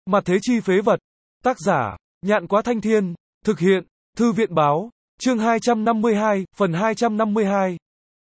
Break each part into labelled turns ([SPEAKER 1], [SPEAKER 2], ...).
[SPEAKER 1] Mặt thế chi phế vật. Tác giả, Nhạn Quá Thanh Thiên. Thực hiện, Thư viện Báo. Chương 252, phần 252.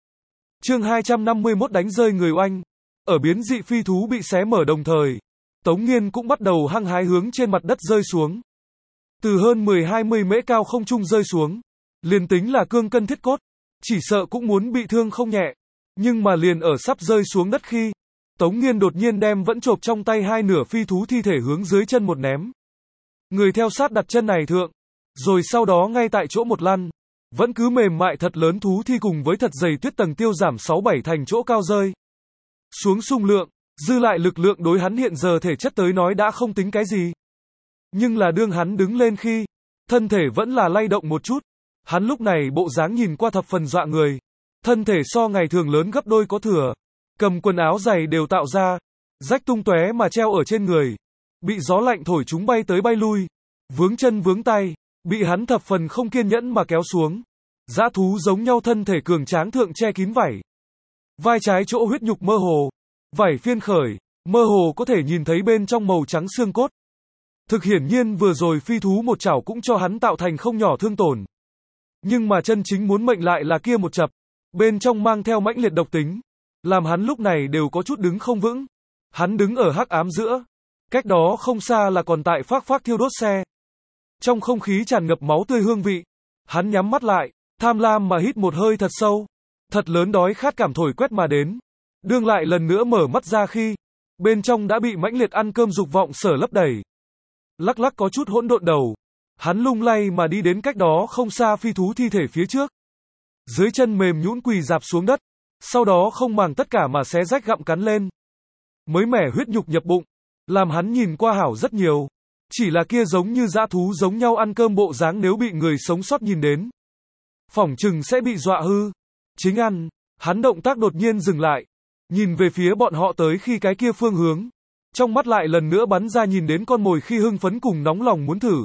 [SPEAKER 1] Chương 251 đánh rơi người oanh. Ở biến dị phi thú bị xé mở đồng thời, Tống Nghiên cũng bắt đầu hăng hái hướng trên mặt đất rơi xuống. Từ hơn 10-20 mễ cao không trung rơi xuống. Liền tính là cương cân thiết cốt, chỉ sợ cũng muốn bị thương không nhẹ. Nhưng mà liền ở sắp rơi xuống đất khi, Tống Nghiên đột nhiên đem vẫn chộp trong tay hai nửa phi thú thi thể hướng dưới chân một ném. Người theo sát đặt chân này thượng, rồi sau đó ngay tại chỗ một lăn, vẫn cứ mềm mại thật lớn thú thi cùng với thật dày tuyết tầng tiêu giảm 6-7 thành chỗ cao rơi xuống xung lượng, dư lại lực lượng đối hắn hiện giờ thể chất tới nói đã không tính cái gì. Nhưng là đương hắn đứng lên khi, thân thể vẫn là lay động một chút, hắn lúc này bộ dáng nhìn qua thập phần dọa người, thân thể so ngày thường lớn gấp đôi có thừa, cầm quần áo giày đều tạo ra, rách tung tóe mà treo ở trên người, bị gió lạnh thổi chúng bay tới bay lui, vướng chân vướng tay, bị hắn thập phần không kiên nhẫn mà kéo xuống. Dã thú giống nhau thân thể cường tráng thượng che kín vảy. Vai trái chỗ huyết nhục mơ hồ, vảy phiên khởi, mơ hồ có thể nhìn thấy bên trong màu trắng xương cốt. Thực hiển nhiên vừa rồi phi thú một chảo cũng cho hắn tạo thành không nhỏ thương tổn. Nhưng mà chân chính muốn mệnh lại là kia một chập, bên trong mang theo mãnh liệt độc tính, làm hắn lúc này đều có chút đứng không vững. Hắn đứng ở hắc ám giữa, cách đó không xa là còn tại phác thiêu đốt xe. Trong không khí tràn ngập máu tươi hương vị, hắn nhắm mắt lại, tham lam mà hít một hơi thật sâu. Thật lớn đói khát cảm thổi quét mà đến. Đương lại lần nữa mở mắt ra khi, bên trong đã bị mãnh liệt ăn cơm dục vọng sở lấp đầy. Lắc lắc có chút hỗn độn đầu, hắn lung lay mà đi đến cách đó không xa phi thú thi thể phía trước. Dưới chân mềm nhũn quỳ dạp xuống đất, sau đó không màng tất cả mà xé rách gặm cắn lên. Mới mẻ huyết nhục nhập bụng, làm hắn nhìn qua hảo rất nhiều. Chỉ là kia giống như dã thú giống nhau ăn cơm bộ dáng nếu bị người sống sót nhìn đến, phỏng chừng sẽ bị dọa hư. Chính ăn, hắn động tác đột nhiên dừng lại, nhìn về phía bọn họ tới khi cái kia phương hướng. Trong mắt lại lần nữa bắn ra nhìn đến con mồi khi hưng phấn cùng nóng lòng muốn thử.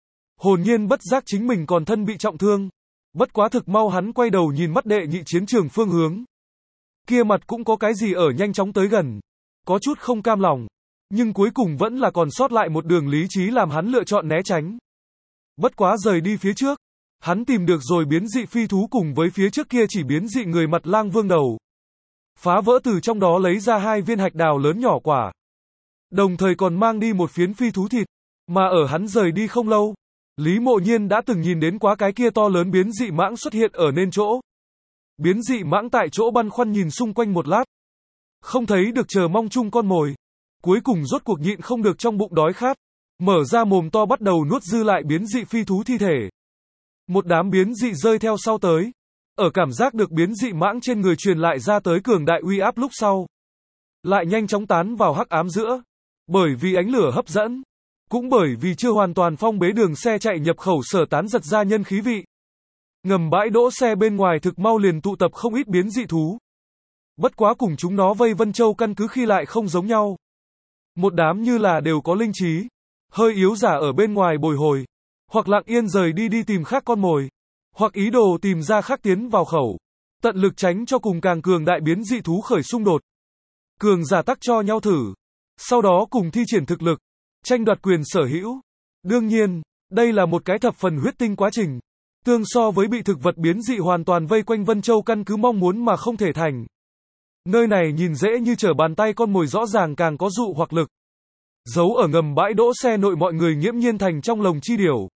[SPEAKER 1] Hồn nhiên bất giác chính mình còn thân bị trọng thương. Bất quá thực mau hắn quay đầu nhìn mắt đệ nhị chiến trường phương hướng. Kia mặt cũng có cái gì ở nhanh chóng tới gần. Có chút không cam lòng. Nhưng cuối cùng vẫn là còn sót lại một đường lý trí làm hắn lựa chọn né tránh. Bất quá rời đi phía trước, hắn tìm được rồi biến dị phi thú cùng với phía trước kia chỉ biến dị người mặt lang vương đầu. Phá vỡ từ trong đó lấy ra 2 viên hạch đào lớn nhỏ quả. Đồng thời còn mang đi một phiến phi thú thịt. Mà ở hắn rời đi không lâu, Lý Mộ Nhiên đã từng nhìn đến quá cái kia to lớn biến dị mãng xuất hiện ở nên chỗ. Biến dị mãng tại chỗ băn khoăn nhìn xung quanh một lát. Không thấy được chờ mong chung con mồi. Cuối cùng rốt cuộc nhịn không được trong bụng đói khát. Mở ra mồm to bắt đầu nuốt dư lại biến dị phi thú thi thể. Một đám biến dị rơi theo sau tới. Ở cảm giác được biến dị mãng trên người truyền lại ra tới cường đại uy áp lúc sau, lại nhanh chóng tán vào hắc ám giữa. Bởi vì ánh lửa hấp dẫn, cũng bởi vì chưa hoàn toàn phong bế đường xe chạy nhập khẩu sở tán giật ra nhân khí vị. Ngầm bãi đỗ xe bên ngoài thực mau liền tụ tập không ít biến dị thú. Bất quá cùng chúng nó vây Vân Châu căn cứ khi lại không giống nhau. Một đám như là đều có linh trí, hơi yếu giả ở bên ngoài bồi hồi, hoặc lặng yên rời đi tìm khác con mồi, hoặc ý đồ tìm ra khác tiến vào khẩu, tận lực tránh cho cùng càng cường đại biến dị thú khởi xung đột. Cường giả tắc cho nhau thử, sau đó cùng thi triển thực lực, tranh đoạt quyền sở hữu. Đương nhiên, đây là một cái thập phần huyết tinh quá trình, tương so với bị thực vật biến dị hoàn toàn vây quanh Vân Châu căn cứ mong muốn mà không thể thành. Nơi này nhìn dễ như trở bàn tay con mồi rõ ràng càng có dụ hoặc lực. Giấu ở ngầm bãi đỗ xe nội mọi người nghiễm nhiên thành trong lồng chi điểu.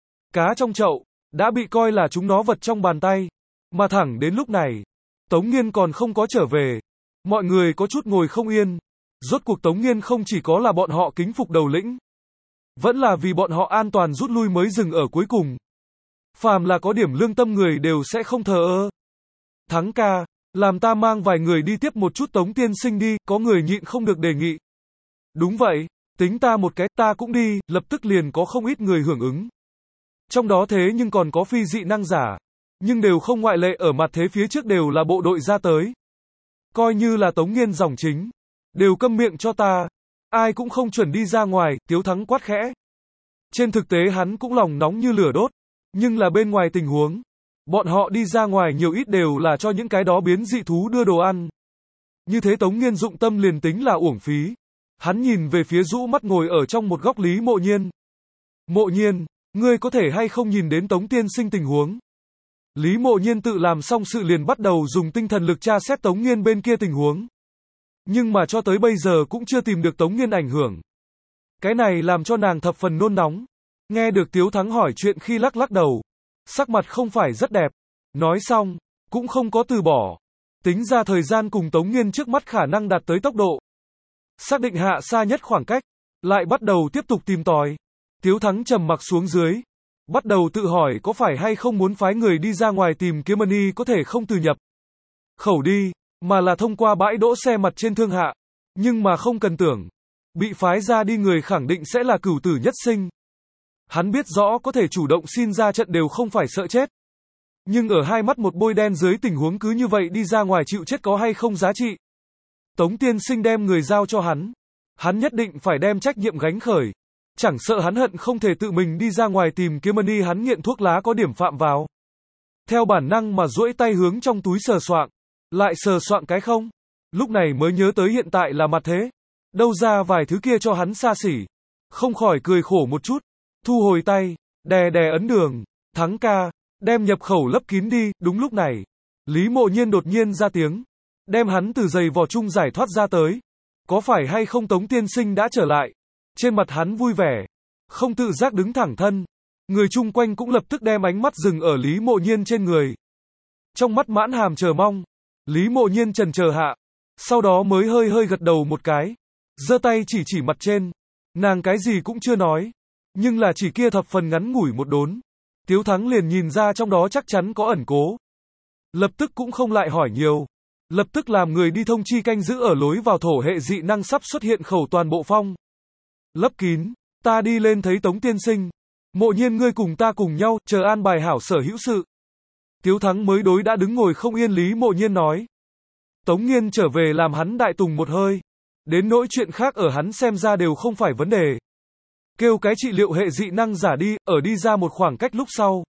[SPEAKER 1] Cá trong chậu, đã bị coi là chúng nó vật trong bàn tay. Mà thẳng đến lúc này, Tống Nghiên còn không có trở về. Mọi người có chút ngồi không yên. Rốt cuộc Tống Nghiên không chỉ có là bọn họ kính phục đầu lĩnh, vẫn là vì bọn họ an toàn rút lui mới dừng ở cuối cùng. Phàm là có điểm lương tâm người đều sẽ không thờ ơ. Thắng ca, làm ta mang vài người đi tiếp một chút Tống tiên sinh đi, có người nhịn không được đề nghị. Đúng vậy, tính ta một cái, ta cũng đi, lập tức liền có không ít người hưởng ứng. Trong đó thế nhưng còn có phi dị năng giả, nhưng đều không ngoại lệ ở mặt thế phía trước đều là bộ đội ra tới. Coi như là Tống Nghiên dòng chính, đều câm miệng cho ta, ai cũng không chuẩn đi ra ngoài, Tiếu Thắng quát khẽ. Trên thực tế hắn cũng lòng nóng như lửa đốt, nhưng là bên ngoài tình huống, bọn họ đi ra ngoài nhiều ít đều là cho những cái đó biến dị thú đưa đồ ăn. Như thế Tống Nghiên dụng tâm liền tính là uổng phí. Hắn nhìn về phía rũ mắt ngồi ở trong một góc Lý Mộ Nhiên. Mộ Nhiên, ngươi có thể hay không nhìn đến Tống tiên sinh tình huống? Lý Mộ Nhiên tự làm xong sự liền bắt đầu dùng tinh thần lực tra xét Tống Nghiên bên kia tình huống. Nhưng mà cho tới bây giờ cũng chưa tìm được Tống Nghiên ảnh hưởng. Cái này làm cho nàng thập phần nôn nóng. Nghe được Tiếu Thắng hỏi chuyện khi lắc lắc đầu. Sắc mặt không phải rất đẹp. Nói xong, cũng không có từ bỏ. Tính ra thời gian cùng Tống Nghiên trước mắt khả năng đạt tới tốc độ. Xác định hạ xa nhất khoảng cách. Lại bắt đầu tiếp tục tìm tòi. Tiếu Thắng trầm mặc xuống dưới. Bắt đầu tự hỏi có phải hay không muốn phái người đi ra ngoài tìm kiếm Mani có thể không từ nhập khẩu đi, mà là thông qua bãi đỗ xe mặt trên thương hạ. Nhưng mà không cần tưởng. Bị phái ra đi người khẳng định sẽ là cửu tử nhất sinh. Hắn biết rõ có thể chủ động xin ra trận đều không phải sợ chết. Nhưng ở hai mắt một bôi đen dưới tình huống cứ như vậy đi ra ngoài chịu chết có hay không giá trị. Tống tiên sinh đem người giao cho hắn. Hắn nhất định phải đem trách nhiệm gánh khởi. Chẳng sợ hắn hận không thể tự mình đi ra ngoài tìm kiếm Mani hắn nghiện thuốc lá có điểm phạm vào. Theo bản năng mà duỗi tay hướng trong túi sờ soạng. Lại sờ soạng cái không. Lúc này mới nhớ tới hiện tại là mặt thế. Đâu ra vài thứ kia cho hắn xa xỉ. Không khỏi cười khổ một chút. Thu hồi tay. Đè đè ấn đường. Thắng ca. Đem nhập khẩu lấp kín đi. Đúng lúc này. Lý Mộ Nhiên đột nhiên ra tiếng. Đem hắn từ giày vò chung giải thoát ra tới. Có phải hay không Tống tiên sinh đã trở lại? Trên mặt hắn vui vẻ. Không tự giác đứng thẳng thân. Người chung quanh cũng lập tức đem ánh mắt dừng ở Lý Mộ Nhiên trên người. Trong mắt mãn hàm chờ mong. Lý Mộ Nhiên chần chờ hạ. Sau đó mới hơi hơi gật đầu một cái. Giơ tay chỉ mặt trên. Nàng cái gì cũng chưa nói. Nhưng là chỉ kia thập phần ngắn ngủi một đốn. Tiếu Thắng liền nhìn ra trong đó chắc chắn có ẩn cố. Lập tức cũng không lại hỏi nhiều. Lập tức làm người đi thông chi canh giữ ở lối vào thổ hệ dị năng sắp xuất hiện khẩu toàn bộ phong. Lấp kín. Ta đi lên thấy Tống tiên sinh. Mộ Nhiên ngươi cùng ta cùng nhau, chờ an bài hảo sở hữu sự. Tiếu Thắng mới đối đã đứng ngồi không yên Lý Mộ Nhiên nói. Tống Nghiên trở về làm hắn đại tùng một hơi. Đến nỗi chuyện khác ở hắn xem ra đều không phải vấn đề. Kêu cái trị liệu hệ dị năng giả đi, ở đi ra một khoảng cách lúc sau.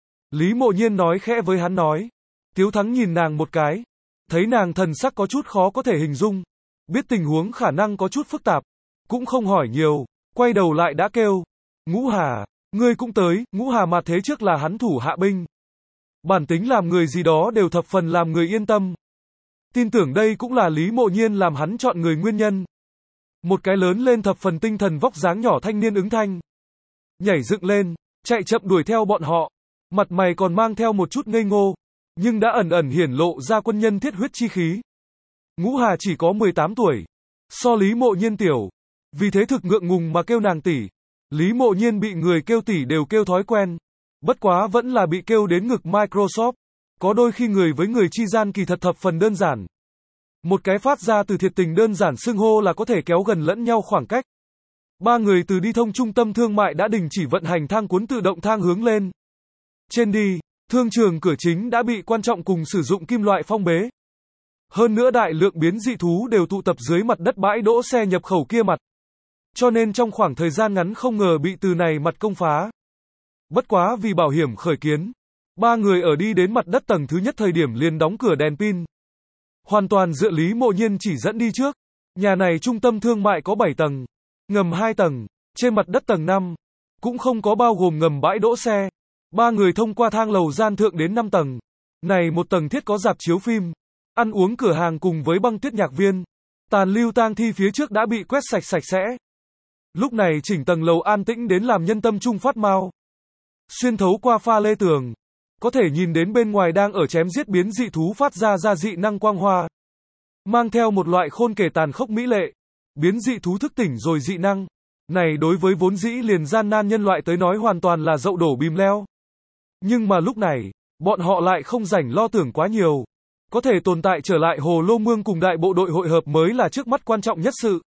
[SPEAKER 1] Lý Mộ Nhiên nói khẽ với hắn nói. Tiếu Thắng nhìn nàng một cái. Thấy nàng thần sắc có chút khó có thể hình dung. Biết tình huống khả năng có chút phức tạp. Cũng không hỏi nhiều. Quay đầu lại đã kêu. Ngũ Hà, ngươi cũng tới. Ngũ Hà mà thế trước là hắn thủ hạ binh. Bản tính làm người gì đó đều thập phần làm người yên tâm. Tin tưởng đây cũng là Lý Mộ Nhiên làm hắn chọn người nguyên nhân. Một cái lớn lên thập phần tinh thần vóc dáng nhỏ thanh niên ứng thanh. Nhảy dựng lên, chạy chậm đuổi theo bọn họ. Mặt mày còn mang theo một chút ngây ngô. Nhưng đã ẩn ẩn hiển lộ ra quân nhân thiết huyết chi khí. Ngũ Hà chỉ có 18 tuổi. So Lý Mộ Nhiên tiểu. Vì thế thực ngượng ngùng mà kêu nàng tỷ. Lý Mộ Nhiên bị người kêu tỷ đều kêu thói quen. Bất quá vẫn là bị kêu đến ngực Microsoft. Có đôi khi người với người chi gian kỳ thật thập phần đơn giản. Một cái phát ra từ thiệt tình đơn giản xưng hô là có thể kéo gần lẫn nhau khoảng cách. Ba người từ đi thông trung tâm thương mại đã đình chỉ vận hành thang cuốn tự động thang hướng lên. Trên đi, thương trường cửa chính đã bị quan trọng cùng sử dụng kim loại phong bế. Hơn nữa đại lượng biến dị thú đều tụ tập dưới mặt đất bãi đỗ xe nhập khẩu kia mặt. Cho nên trong khoảng thời gian ngắn không ngờ bị từ này mặt công phá. Bất quá vì bảo hiểm khởi kiến. Ba người ở đi đến mặt đất tầng thứ nhất thời điểm liền đóng cửa đèn pin. Hoàn toàn dựa Lý Mộ Nhiên chỉ dẫn đi trước. Nhà này trung tâm thương mại có 7 tầng. Ngầm 2 tầng. Trên mặt đất tầng 5. Cũng không có bao gồm ngầm bãi đỗ xe. Ba người thông qua thang lầu gian thượng đến 5 tầng. Này một tầng thiết có rạp chiếu phim. Ăn uống cửa hàng cùng với băng tuyết nhạc viên. Tàn lưu tang thi phía trước đã bị quét sạch sạch sẽ. Lúc này chỉnh tầng lầu an tĩnh đến làm nhân tâm trung phát mau. Xuyên thấu qua pha lê tường. Có thể nhìn đến bên ngoài đang ở chém giết biến dị thú phát ra dị năng quang hoa. Mang theo một loại khôn kể tàn khốc mỹ lệ. Biến dị thú thức tỉnh rồi dị năng. Này đối với vốn dĩ liền gian nan nhân loại tới nói hoàn toàn là dậu đổ bìm leo. Nhưng mà lúc này, bọn họ lại không rảnh lo tưởng quá nhiều. Có thể tồn tại trở lại Hồ Lô Mương cùng đại bộ đội hội hợp mới là trước mắt quan trọng nhất sự.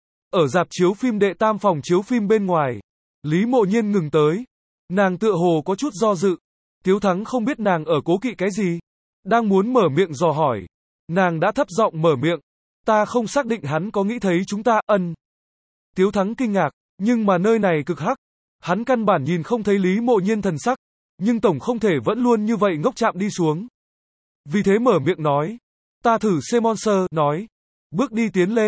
[SPEAKER 1] Ở rạp chiếu phim đệ tam phòng chiếu phim bên ngoài, Lý Mộ Nhiên ngừng tới. Nàng tựa hồ có chút do dự. Tiếu Thắng không biết nàng ở cố kỵ cái gì. Đang muốn mở miệng dò hỏi. Nàng đã thấp giọng mở miệng. Ta không xác định hắn có nghĩ thấy chúng ta, ân. Tiếu Thắng kinh ngạc, nhưng mà nơi này cực hắc. Hắn căn bản nhìn không thấy Lý Mộ Nhiên thần sắc. Nhưng tổng không thể vẫn luôn như vậy ngốc chạm đi xuống. Vì thế mở miệng nói. Ta thử Semonser, nói. Bước đi tiến lên.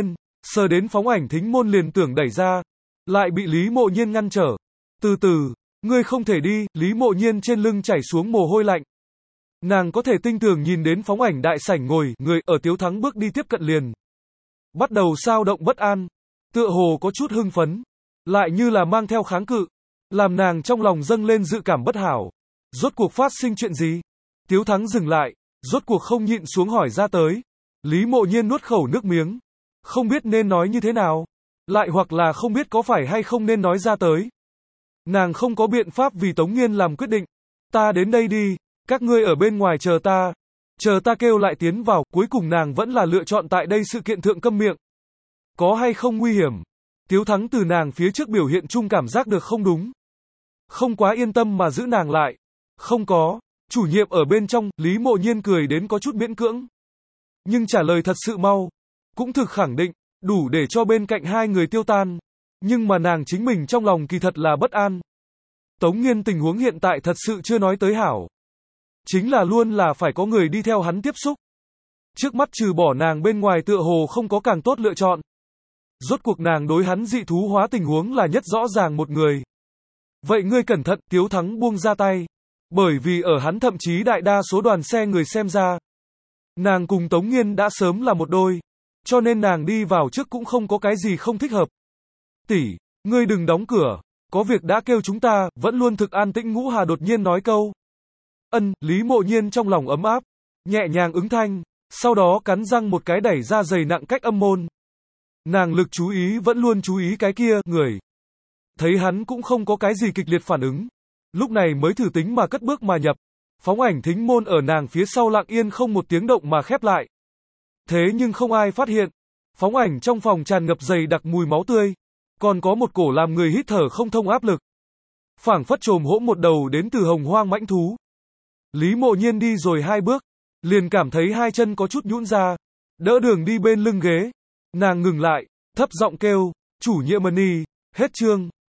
[SPEAKER 1] Sờ đến phóng ảnh thính môn liền tưởng đẩy ra, lại bị Lý Mộ Nhiên ngăn trở. Từ từ, ngươi không thể đi, Lý Mộ Nhiên trên lưng chảy xuống mồ hôi lạnh. Nàng có thể tinh tường nhìn đến phóng ảnh đại sảnh ngồi, người ở Tiếu Thắng bước đi tiếp cận liền. Bắt đầu sao động bất an, tựa hồ có chút hưng phấn, lại như là mang theo kháng cự, làm nàng trong lòng dâng lên dự cảm bất hảo. Rốt cuộc phát sinh chuyện gì? Tiếu Thắng dừng lại, rốt cuộc không nhịn xuống hỏi ra tới. Lý Mộ Nhiên nuốt khẩu nước miếng, không biết nên nói như thế nào, lại hoặc là không biết có phải hay không nên nói ra tới. Nàng không có biện pháp vì Tống Nghiên làm quyết định. Ta đến đây đi, các ngươi ở bên ngoài chờ ta kêu lại tiến vào, cuối cùng nàng vẫn là lựa chọn tại đây sự kiện thượng câm miệng. Có hay không nguy hiểm? Tiếu Thắng từ nàng phía trước biểu hiện chung cảm giác được không đúng. Không quá yên tâm mà giữ nàng lại. Không có, chủ nhiệm ở bên trong, Lý Mộ Nhiên cười đến có chút miễn cưỡng. Nhưng trả lời thật sự mau, cũng thực khẳng định, đủ để cho bên cạnh hai người tiêu tan. Nhưng mà nàng chính mình trong lòng kỳ thật là bất an. Tống Nghiên tình huống hiện tại thật sự chưa nói tới hảo. Chính là luôn là phải có người đi theo hắn tiếp xúc. Trước mắt trừ bỏ nàng bên ngoài tựa hồ không có càng tốt lựa chọn. Rốt cuộc nàng đối hắn dị thú hóa tình huống là nhất rõ ràng một người. Vậy ngươi cẩn thận, Tiếu Thắng buông ra tay. Bởi vì ở hắn thậm chí đại đa số đoàn xe người xem ra, nàng cùng Tống Nghiên đã sớm là một đôi. Cho nên nàng đi vào trước cũng không có cái gì không thích hợp. Tỷ, ngươi đừng đóng cửa, có việc đã kêu chúng ta, vẫn luôn thực an tĩnh. Ngũ Hà đột nhiên nói câu. Lý Mộ Nhiên trong lòng ấm áp, nhẹ nhàng ứng thanh, sau đó cắn răng một cái đẩy ra giày nặng cách âm môn. Nàng lực chú ý vẫn luôn chú ý cái kia, người. Thấy hắn cũng không có cái gì kịch liệt phản ứng. Lúc này mới thử tính mà cất bước mà nhập. Phóng ảnh thính môn ở nàng phía sau lặng yên không một tiếng động mà khép lại. Thế nhưng không ai phát hiện. Phóng ảnh trong phòng tràn ngập dày đặc mùi máu tươi. Còn có một cổ làm người hít thở không thông áp lực. Phảng phất trồm hỗn một đầu đến từ hồng hoang mãnh thú. Lý Mộ Nhiên đi rồi 2 bước, liền cảm thấy hai chân có chút nhũn ra, đỡ đường đi bên lưng ghế. Nàng ngừng lại, thấp giọng kêu, chủ nhiệm Mani, hết chương.